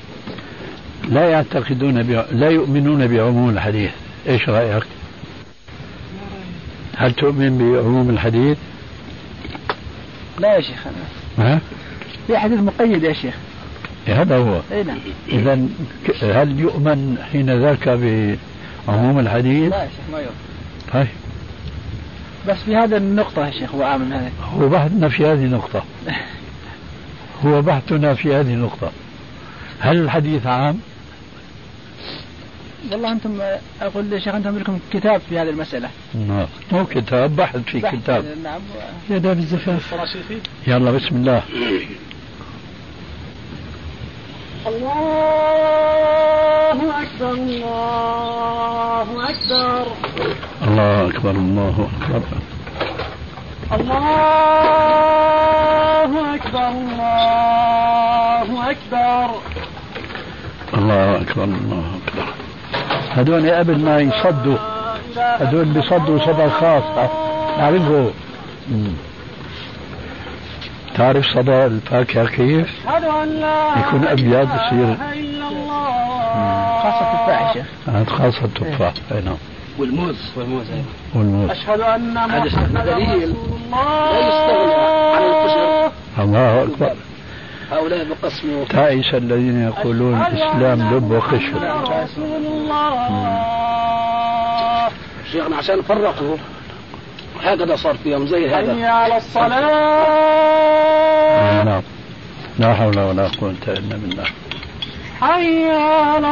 لا يؤمنون بعموم الحديث. إيش رأيك؟ هل تؤمن بعموم الحديث؟ لا يا شيخ. في حديث مقيد يا شيخ. هذا هو. نعم. إذن هل يؤمن حين ذاك بعموم الحديث؟ لا يا شيخ ما يؤمن. طيب بس في هذا النقطة يا شيخ هو عامل هذا. هو بحثنا في هذه النقطة. هو بحثنا في هذه النقطة. هل الحديث عام؟ والله أنتم أقول يا شيخ أنتم لكم كتاب في هذه المسألة. نعم مو كتاب، بحث في بحث كتاب. نعم. في آداب الزفاف. يلا بسم الله. الله أكبر الله أكبر الله أكبر الله أكبر الله أكبر الله أكبر الله أكبر الله أكبر. هدول قبل ما يصدوا، هدول بيصدوا صدى خاصة نعرفه. تعرف صدى الفاكهة كيف؟ يكون أبيض يصير خاصة التفاح يا شيخ. خاصة التفاح. نعم. والموز والموز. أشهد أن محمدا دليل رسول لا يستغنى عن القشر. الله أكبر. هؤلاء بقسموا تعيس الذين يقولون الإسلام لب وقشر. رسول الله. شيخنا عشان فرقوا هكذا صار فيهم زي هذا. حي على الصلاة. نعم. لا حول ولا قوة إلا بالله. حي على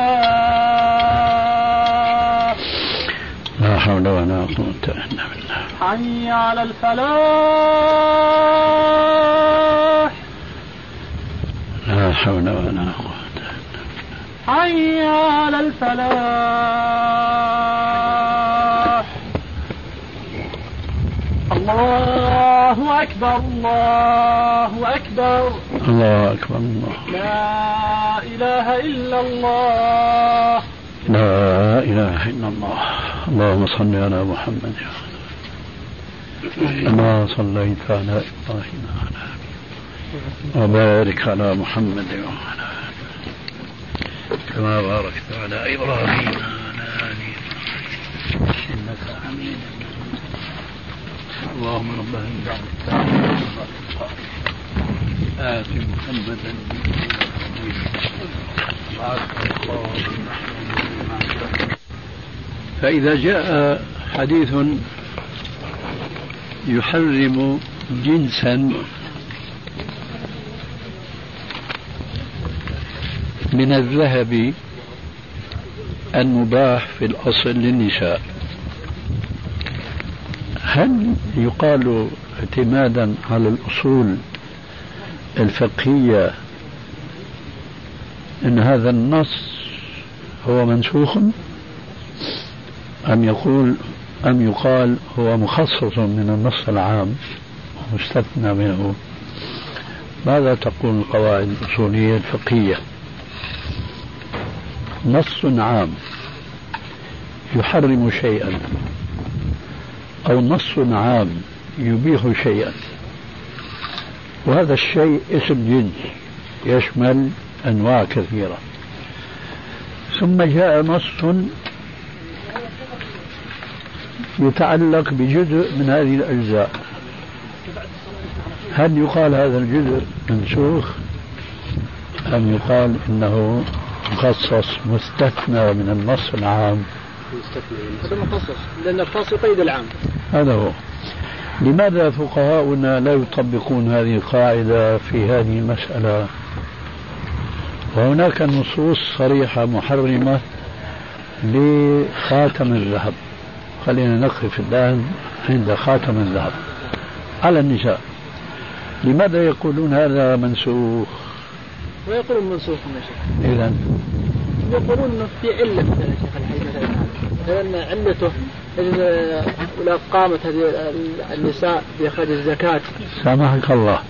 الصلاة. لا حول ولا قوة إلا بالله. حي على الفلاح. لا حول ولا قوة. حي على الفلاح. الله أكبر الله أكبر. الله أكبر الله. لا إله إلا الله. لا إله إلا الله. اللهم صل على محمد كما صليت على إبراهيم وبارك على محمد وعلى كما باركت على إبراهيم وعلى آل إبراهيم إنك حميد. اللهم رب آت محمدا فإذا جاء حديث يحرم جنسا من الذهب المباح في الأصل للنساء، هل يقال اعتمادا على الأصول الفقهية أن هذا النص هو منسوخ، أم يقال هو مخصص من النص العام مستثنى منه؟ ماذا تقول القواعد الأصولية الفقهية؟ نص عام يحرم شيئا أو نص عام يبيح شيئا، وهذا الشيء اسم جنس يشمل أنواع كثيرة، ثم جاء نص يتعلق بجزء من هذه الأجزاء، هل يقال هذا الجزء منسوخ أم يقال إنه مخصص مستثنى من النص العام؟ هذا مخصص لأن الخاص يقيد العام. هذا هو. لماذا فقهاؤنا لا يطبقون هذه القاعدة في هذه المسألة؟ وهناك نصوص صريحة محرمة لخاتم الذهب. خلينا نقف الآن عند خاتم الذهب على النساء. لماذا يقولون هذا منسوخ؟ ويقولون منسوخ يا شيخ. إذن يقولون انه في علة مثلا يا شيخ الحديث مثلا علته ولا قامت هذه النساء بإخراج الزكاة. سامحك الله.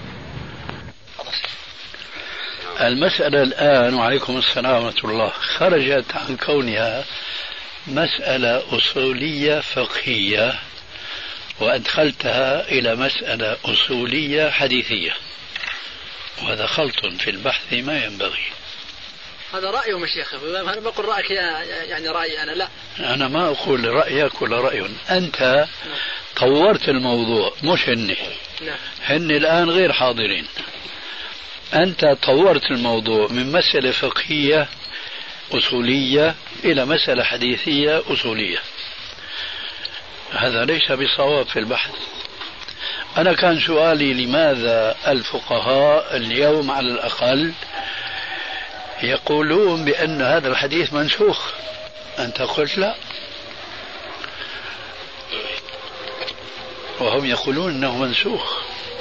المسألة الآن وعليكم السلام ورحمة الله خرجت عن كونها مسألة أصولية فقهية وأدخلتها إلى مسألة أصولية حديثية، وهذا خلط في البحث ما ينبغي. هذا رأيهم يا شيخ، أنا بقول رأيك يعني رأيي أنا لا. أنا ما أقول رأيك ولا رأي، أنت طورت الموضوع مش هن. هن الآن غير حاضرين. أنت طورت الموضوع من مسألة فقهية أصولية إلى مسألة حديثية أصولية، هذا ليس بصواب في البحث. أنا كان سؤالي لماذا الفقهاء اليوم على الأقل يقولون بأن هذا الحديث منسوخ؟ أنت قلت لا، وهم يقولون أنه منسوخ.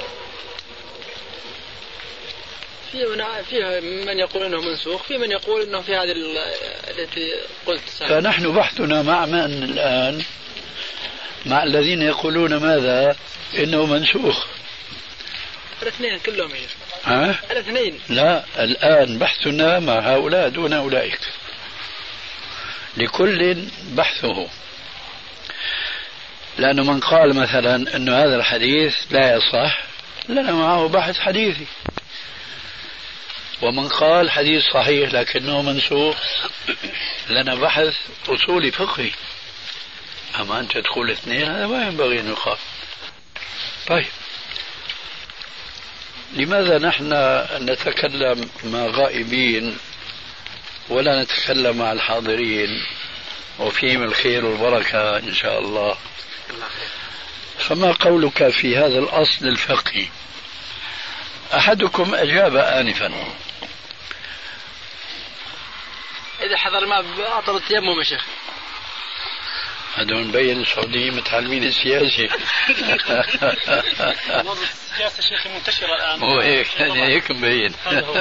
في من يقول أنه منسوخ، في من يقول أنه في هذه التي قلت سابقا. فنحن بحثنا مع من الآن؟ مع الذين يقولون ماذا؟ إنه منسوخ. الاثنين كلهم الاثنين. لا، الآن بحثنا مع هؤلاء دون أولئك، لكل بحثه. لأنه من قال مثلا أن هذا الحديث لا يصح لنا معه بحث حديثي، ومن قال حديث صحيح لكنه منسوخ لنا بحث أصولي فقهي. أما أنت تقول اثنين، هذا ما ينبغي أن يقال. طيب، لماذا نحن نتكلم مع غائبين ولا نتكلم مع الحاضرين وفيهم الخير والبركة إن شاء الله؟ فما قولك في هذا الأصل الفقهي؟ أحدكم أجاب آنفا. إذا حضر ما بأطر التيمم يا شيخ. هذول مبين السعوديين متعلمين السياسة. السياسة شيخ منتشرة الآن. هو هيك مبين.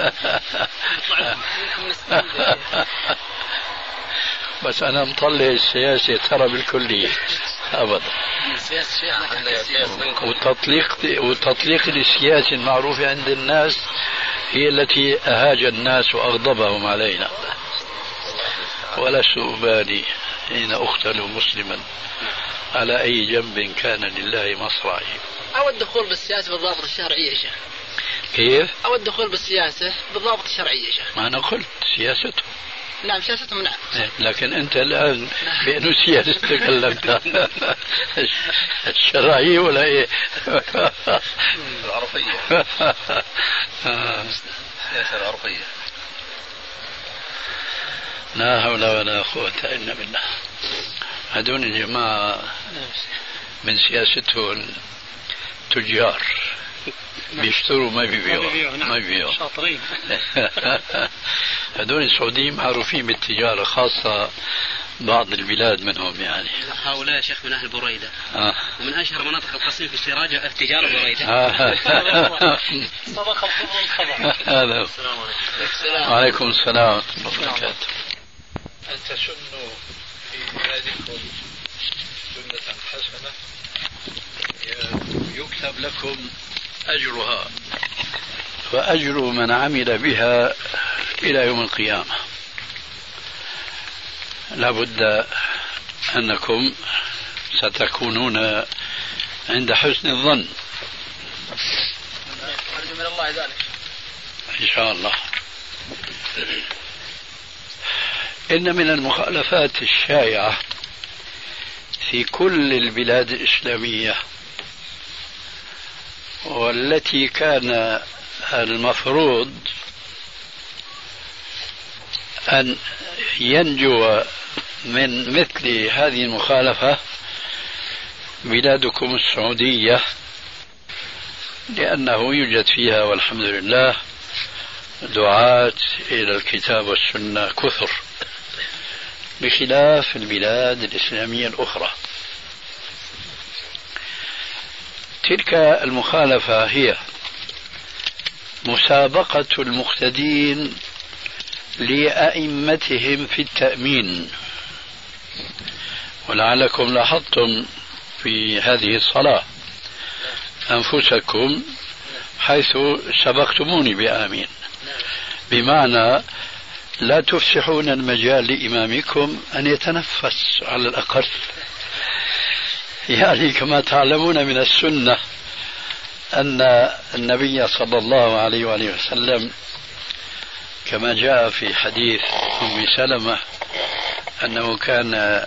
بس أنا مطلع السياسة ترى بالكلية أبدا. وتطليق السياسة المعروفة عند الناس هي التي أهاج الناس وأغضبهم علينا. ولست أبالي حين أقتل مسلما على أي جنب كان لله مصرعي. أو الدخول بالسياسة بالضابط الشرعي يا شيخ. كيف؟ أو الدخول بالسياسة بالضابط الشرعي يا شيخ. ما أنا قلت سياسته. نعم سياستهم نعم. لكن أنت الآن بأنه سياسة تكلمت الشرعية ولا إيه؟ العرفية. السياسة العرفية. لا حول ولا قوة إلا بالله. هذول الجماعة من سياستهم تجار بيشتروا ما بيبيعوا. ما بيبيعوا. شاطرين. هذول السعوديين معروفين بالتجارة، خاصة بعض البلاد منهم يعني. هؤلاء شيخ من أهل بريدة. ومن أشهر مناطق القصيم في السراج التجارة بريدة. صدق الخبر. هذا. السلام عليكم السلام ورحمة الله وبركاته. أن تسنوا في بلادكم سنة حسنة يكتب لكم أجرها وأجر من عمل بها إلى يوم القيامة. لابد أنكم ستكونون عند حسن الظن أرجو من الله ذلك إن شاء الله. إن من المخالفات الشائعة في كل البلاد الإسلامية، والتي كان المفروض أن ينجو من مثل هذه المخالفة بلادكم السعودية، لأنه يوجد فيها والحمد لله دعاة إلى الكتاب والسنة كثر، بخلاف البلاد الإسلامية الأخرى. تلك المخالفة هي مسابقة المقتدين لأئمتهم في التأمين. ولعلكم لاحظتم في هذه الصلاة أنفسكم حيث سبقتموني بآمين، بمعنى لا تفسحون المجال لإمامكم أن يتنفس على الأقل. يعني كما تعلمون من السنة أن النبي صلى الله عليه وآله وسلم كما جاء في حديث أم سلمة أنه كان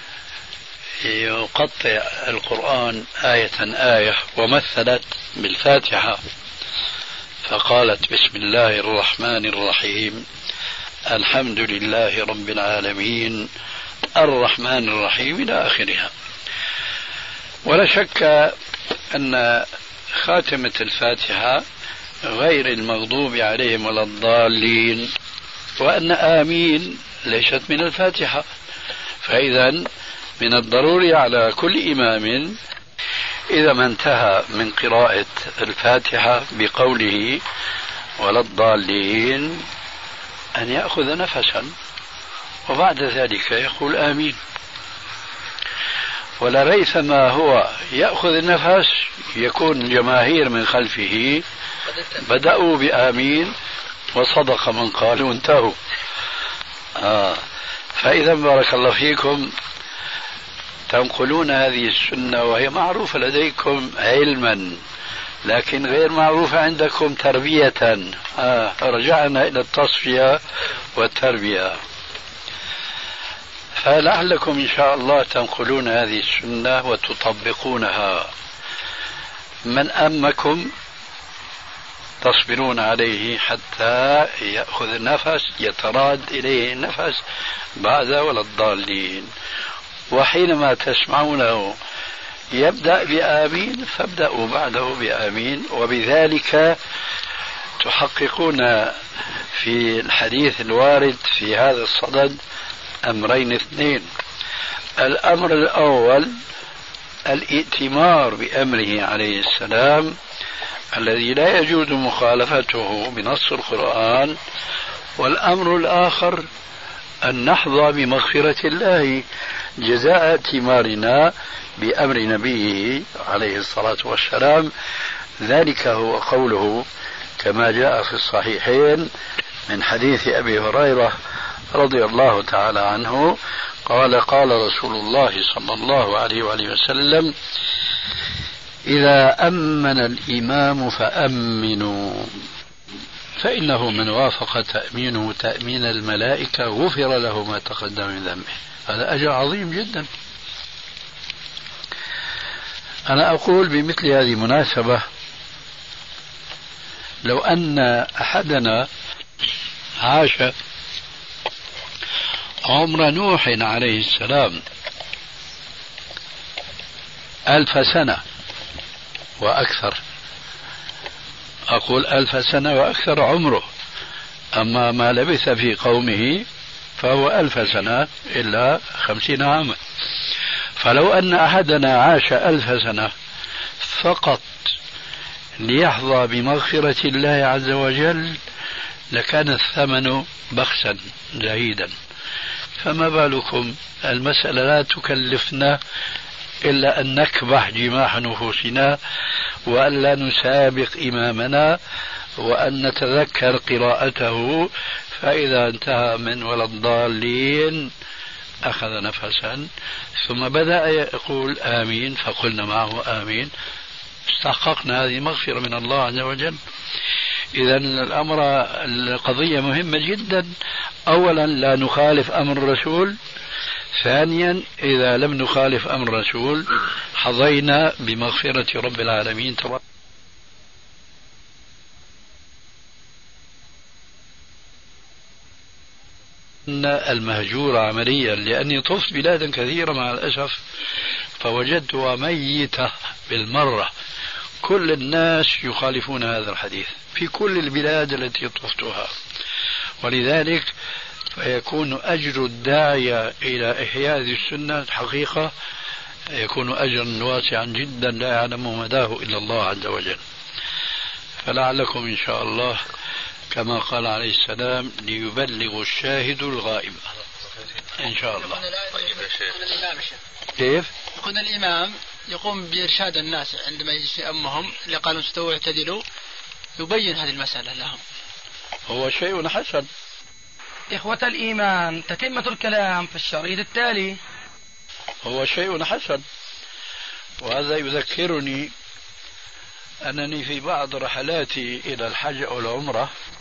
يقطع القرآن آية آية، ومثلت بالفاتحة فقالت بسم الله الرحمن الرحيم الحمد لله رب العالمين الرحمن الرحيم إلى آخرها. ولا شك أن خاتمة الفاتحة غير المغضوب عليهم ولا الضالين، وأن آمين ليست من الفاتحة. فإذا من الضروري على كل إمام إذا ما انتهى من قراءة الفاتحة بقوله ولا الضالين أن يأخذ نفسا وبعد ذلك يقول آمين. ولريثما هو يأخذ النفس يكون الجماهير من خلفه بدأوا بآمين وصدق من قالوا انتهوا. فإذا بارك الله فيكم تنقلون هذه السنة وهي معروفة لديكم علما لكن غير معروفة عندكم تربية. رجعنا إلى التصفية والتربية. فلعلكم إن شاء الله تنقلون هذه السنة وتطبقونها. من أمكم تصبرون عليه حتى يأخذ النفس يتراد إليه النفس بعد ولا الضالين. وحينما تسمعونه يبدأ بآمين فابدأوا بعده بآمين. وبذلك تحققون في الحديث الوارد في هذا الصدد أمرين اثنين. الأمر الأول الائتمار بأمره عليه السلام الذي لا يجوز مخالفته بنص القرآن. والأمر الآخر أن نحظى بمغفرة الله جزاء ائتمارنا بأمر نبيه عليه الصلاة والسلام. ذلك هو قوله كما جاء في الصحيحين من حديث أبي هريرة رضي الله تعالى عنه قال قال رسول الله صلى الله عليه وآله وسلم إذا أمن الإمام فأمنوا فإنه من وافق تأمينه تأمين الملائكة غفر له ما تقدم من ذنبه. هذا أجر عظيم جدا. أنا أقول بمثل هذه المناسبة لو أن أحدنا عاش عمر نوح عليه السلام 1000 سنة وأكثر، أقول 1000 سنة وأكثر عمره، أما ما لبث في قومه فهو 1000 سنة إلا 50 عاما. فلو أن أحدنا عاش 1000 سنة فقط ليحظى بمغفرة الله عز وجل لكان الثمن بخسا زهيدا. فما بالكم المسألة لا تكلفنا إلا أن نكبح جماح نفوسنا وأن لا نسابق إمامنا وأن نتذكر قراءته. فإذا انتهى من ولا الضالين أخذ نفسا ثم بدأ يقول آمين فقلنا معه آمين، استحققنا هذه مغفرة من الله عز وجل. إذا القضية مهمة جدا. أولا لا نخالف أمر الرسول، ثانيا إذا لم نخالف أمر الرسول حظينا بمغفرة رب العالمين. المهجور عمليا لأني طفت بلادا كثيرة مع الأسف فوجدتها ميتة بالمرة. كل الناس يخالفون هذا الحديث في كل البلاد التي طفتها. ولذلك فيكون أجر الداعية إلى إحياء هذه السنة حقيقة يكون أجرا واسعا جدا لا يعلم مداه إلا الله عز وجل. فلعلكم إن شاء الله كما قال عليه السلام ليبلغ الشاهد الغائب إن شاء الله. كيف؟ يكون الإمام يقوم بإرشاد الناس عندما يجلس أمهم اللي قالوا استووا اعتدلوا يبين هذه المسألة لهم. هو شيء حسن. إخوة الإيمان تتمة الكلام في الشريط التالي. هو شيء حسن. وهذا يذكرني أنني في بعض رحلاتي إلى الحج أو العمرة